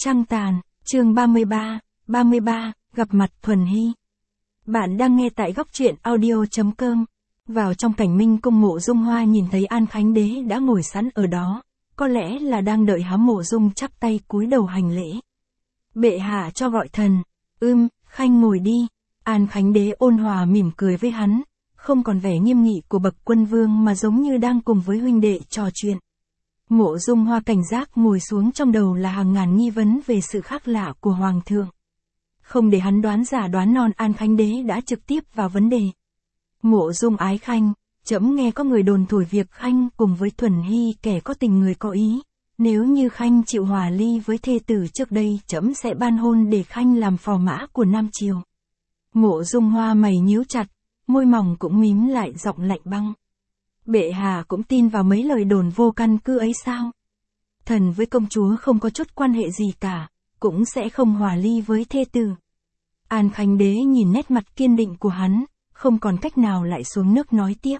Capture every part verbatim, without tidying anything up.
Trăng tàn, chương ba mươi ba, ba mươi ba, gặp mặt Thuần Hy. Bạn đang nghe tại góc truyện audio chấm com. Vào trong cảnh minh cung, Mộ Dung Hoa nhìn thấy An Khánh Đế đã ngồi sẵn ở đó, có lẽ là đang đợi hắn. Mộ Dung chắp tay cúi đầu hành lễ. Bệ hạ cho gọi thần. Ưm, Khanh ngồi đi. An Khánh Đế ôn hòa mỉm cười với hắn, không còn vẻ nghiêm nghị của bậc quân vương mà giống như đang cùng với huynh đệ trò chuyện. Mộ Dung Hoa cảnh giác ngồi xuống, trong đầu là hàng ngàn nghi vấn về sự khác lạ của Hoàng thượng. Không để hắn đoán giả đoán non, An Khánh Đế đã trực tiếp vào vấn đề. Mộ Dung ái Khanh, trẫm nghe có người đồn thổi việc Khanh cùng với Thuần Hy kẻ có tình người có ý. Nếu như Khanh chịu hòa ly với thê tử trước đây, trẫm sẽ ban hôn để Khanh làm phò mã của Nam Triều. Mộ Dung Hoa mày nhíu chặt, môi mỏng cũng mím lại, giọng lạnh băng. Bệ hạ cũng tin vào mấy lời đồn vô căn cứ ấy sao? Thần với công chúa không có chút quan hệ gì cả, cũng sẽ không hòa ly với thê tử. An Khánh Đế nhìn nét mặt kiên định của hắn, không còn cách nào lại xuống nước nói tiếp.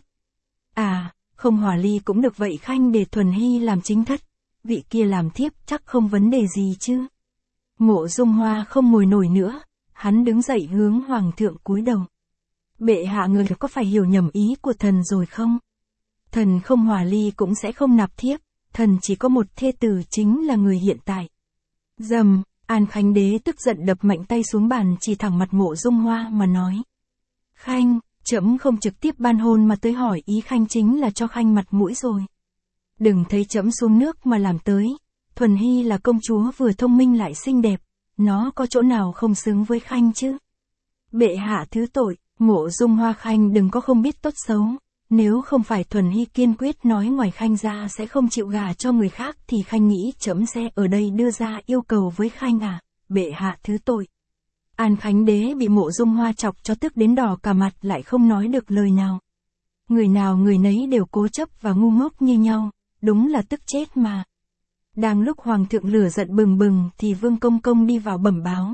À, không hòa ly cũng được, vậy Khanh để Thuần Hy làm chính thất, vị kia làm thiếp chắc không vấn đề gì chứ? Mộ Dung Hoa không ngồi nổi nữa, hắn đứng dậy hướng Hoàng thượng cúi đầu. Bệ hạ, người có phải hiểu nhầm ý của thần rồi không? Thần không hòa ly cũng sẽ không nạp thiếp, thần chỉ có một thê tử, chính là người hiện tại. Dầm, An Khánh Đế tức giận đập mạnh tay xuống bàn, chỉ thẳng mặt Mộ Dung Hoa mà nói. Khanh, trẫm không trực tiếp ban hôn mà tới hỏi ý Khanh chính là cho Khanh mặt mũi rồi. Đừng thấy trẫm xuống nước mà làm tới. Thuần Hy là công chúa vừa thông minh lại xinh đẹp, nó có chỗ nào không xứng với Khanh chứ? Bệ hạ thứ tội, Mộ Dung Hoa, Khanh đừng có không biết tốt xấu. Nếu không phải Thuần Hy kiên quyết nói ngoài Khanh ra sẽ không chịu gả cho người khác thì Khanh nghĩ trẫm sẽ ở đây đưa ra yêu cầu với Khanh à? Bệ hạ thứ tội. An Khánh Đế bị Mộ Dung Hoa chọc cho tức đến đỏ cả mặt, lại không nói được lời nào. Người nào người nấy đều cố chấp và ngu ngốc như nhau, đúng là tức chết mà. Đang lúc Hoàng thượng lửa giận bừng bừng thì Vương Công Công đi vào bẩm báo.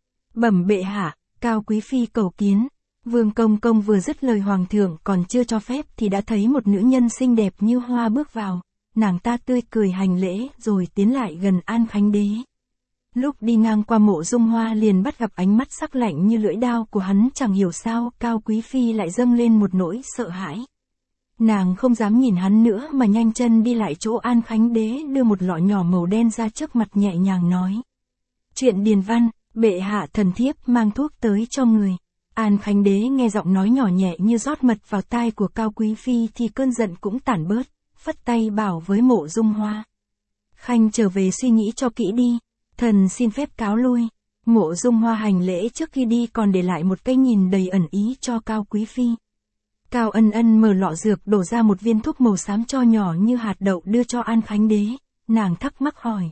Bẩm bệ hạ, Cao Quý Phi cầu kiến. Vương Công Công vừa dứt lời, Hoàng thượng còn chưa cho phép thì đã thấy một nữ nhân xinh đẹp như hoa bước vào. Nàng ta tươi cười hành lễ rồi tiến lại gần An Khánh Đế. Lúc đi ngang qua Mộ Dung Hoa liền bắt gặp ánh mắt sắc lạnh như lưỡi đao của hắn, chẳng hiểu sao Cao Quý Phi lại dâng lên một nỗi sợ hãi. Nàng không dám nhìn hắn nữa mà nhanh chân đi lại chỗ An Khánh Đế, đưa một lọ nhỏ màu đen ra trước mặt, nhẹ nhàng nói. Chuyện điền văn, bệ hạ, thần thiếp mang thuốc tới cho người. An Khánh Đế nghe giọng nói nhỏ nhẹ như rót mật vào tai của Cao Quý Phi thì cơn giận cũng tản bớt, phất tay bảo với Mộ Dung Hoa. Khanh trở về suy nghĩ cho kỹ đi, thần xin phép cáo lui. Mộ Dung Hoa hành lễ trước khi đi còn để lại một cái nhìn đầy ẩn ý cho Cao Quý Phi. Cao Ân Ân mở lọ dược đổ ra một viên thuốc màu xám cho nhỏ như hạt đậu đưa cho An Khánh Đế, nàng thắc mắc hỏi.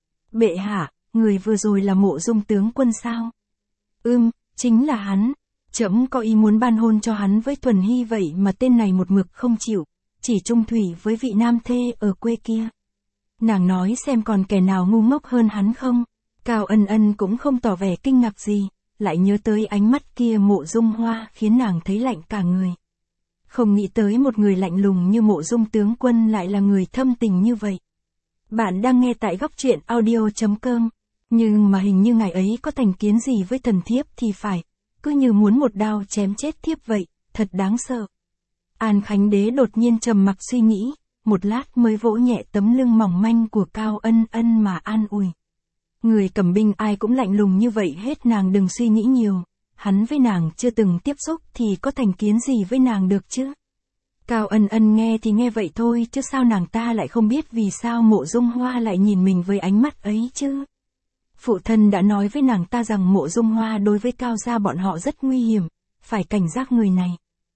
Bệ hạ, người vừa rồi là Mộ Dung tướng quân sao? Ưm, chính là hắn. Trẫm có ý muốn ban hôn cho hắn với Thuần Hy, vậy mà tên này một mực không chịu, chỉ chung thủy với vị nam thê ở quê kia. Nàng nói xem còn kẻ nào ngu ngốc hơn hắn không? Cao Ân Ân cũng không tỏ vẻ kinh ngạc gì, lại nhớ tới ánh mắt kia Mộ Dung Hoa khiến nàng thấy lạnh cả người. Không nghĩ tới một người lạnh lùng như Mộ Dung tướng quân lại là người thâm tình như vậy. Bạn đang nghe tại góc truyện audio chấm com, nhưng mà hình như ngài ấy có thành kiến gì với thần thiếp thì phải. Cứ như muốn một đao chém chết thiếp vậy, thật đáng sợ. An Khánh Đế đột nhiên trầm mặc suy nghĩ, một lát mới vỗ nhẹ tấm lưng mỏng manh của Cao Ân Ân mà an ủi. Người cầm binh ai cũng lạnh lùng như vậy hết, nàng đừng suy nghĩ nhiều, hắn với nàng chưa từng tiếp xúc thì có thành kiến gì với nàng được chứ. Cao Ân Ân nghe thì nghe vậy thôi, chứ sao nàng ta lại không biết vì sao Mộ Dung Hoa lại nhìn mình với ánh mắt ấy chứ. Phụ thân đã nói với nàng ta rằng Mộ Dung Hoa đối với Cao gia bọn họ rất nguy hiểm, phải cảnh giác người này.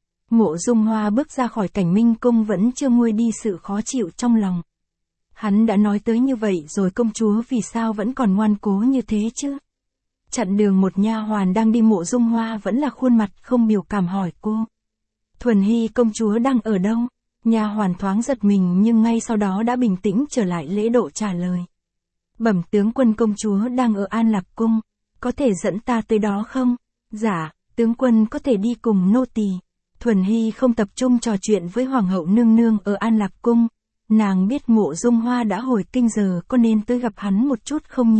Mộ Dung Hoa bước ra khỏi cảnh minh cung vẫn chưa nguôi đi sự khó chịu trong lòng. Hắn đã nói tới như vậy rồi, công chúa vì sao vẫn còn ngoan cố như thế chứ? Chặn đường một nha hoàn đang đi, Mộ Dung Hoa vẫn là khuôn mặt không biểu cảm hỏi cô. Thuần Hy công chúa đang ở đâu? Nha hoàn thoáng giật mình nhưng ngay sau đó đã bình tĩnh trở lại, lễ độ trả lời. Bẩm tướng quân, công chúa đang ở An Lạc Cung, có thể dẫn ta tới đó không? Dạ, tướng quân có thể đi cùng nô tỳ. Thuần Hy không tập trung trò chuyện với Hoàng hậu nương nương ở An Lạc Cung. Nàng biết Mộ Dung Hoa đã hồi kinh giờ, có nên tới gặp hắn một chút không nhỉ?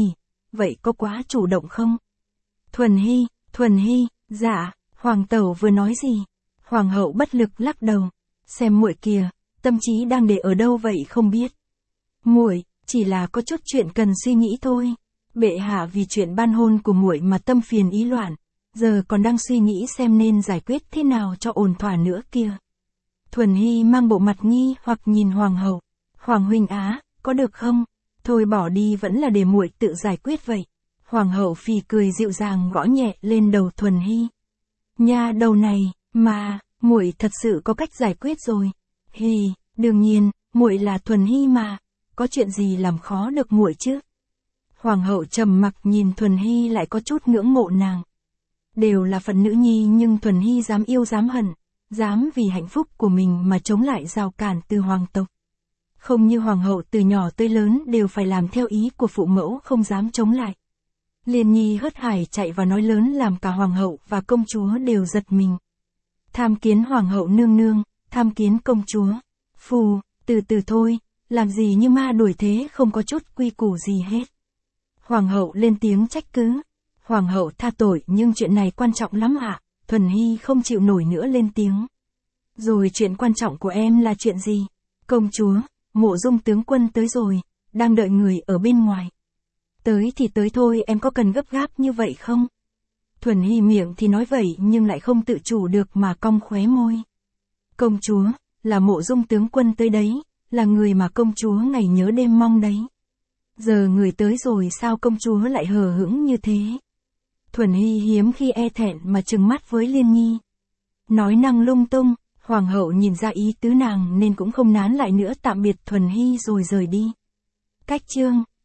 vậy có quá chủ động không? Thuần Hy, Thuần Hy, dạ, Hoàng tẩu vừa nói gì? Hoàng hậu bất lực lắc đầu, xem muội kìa, tâm trí đang để ở đâu vậy không biết. Muội, chỉ là có chút chuyện cần suy nghĩ thôi. Bệ hạ vì chuyện ban hôn của muội mà tâm phiền ý loạn, giờ còn đang suy nghĩ xem nên giải quyết thế nào cho ổn thỏa nữa kia. Thuần Hy mang bộ mặt nghi hoặc nhìn Hoàng hậu. Hoàng huynh á, có được không? Thôi bỏ đi vẫn là để muội tự giải quyết vậy. Hoàng hậu phì cười dịu dàng gõ nhẹ lên đầu Thuần Hy. Nha đầu này, mà, muội thật sự có cách giải quyết rồi. Hì, đương nhiên, muội là Thuần Hy mà, có chuyện gì làm khó được muội chứ? Hoàng hậu trầm mặc nhìn Thuần Hy lại có chút ngưỡng mộ nàng. Đều là phận nữ nhi nhưng Thuần Hy dám yêu dám hận, dám vì hạnh phúc của mình mà chống lại rào cản từ hoàng tộc. Không như hoàng hậu từ nhỏ tới lớn đều phải làm theo ý của phụ mẫu không dám chống lại. Liên Nhi hớt hải chạy vào nói lớn làm cả hoàng hậu và công chúa đều giật mình. Tham kiến hoàng hậu nương nương, tham kiến công chúa. Phù, từ từ thôi, làm gì như ma đuổi thế không có chút quy củ gì hết. Hoàng hậu lên tiếng trách cứ. Hoàng hậu tha tội nhưng chuyện này quan trọng lắm ạ. À? Thuần Hy không chịu nổi nữa lên tiếng. Rồi chuyện quan trọng của em là chuyện gì? Công chúa, Mộ Dung tướng quân tới rồi, đang đợi người ở bên ngoài. Tới thì tới thôi, em có cần gấp gáp như vậy không? Thuần Hy miệng thì nói vậy nhưng lại không tự chủ được mà cong khóe môi. Công chúa, là Mộ Dung tướng quân tới đấy, là người mà công chúa ngày nhớ đêm mong đấy. Giờ người tới rồi sao công chúa lại hờ hững như thế? Thuần Hy hiếm khi e thẹn mà trừng mắt với Liên Nhi. Nói năng lung tung, hoàng hậu nhìn ra ý tứ nàng nên cũng không nán lại nữa tạm biệt Thuần Hy rồi rời đi. Cách chương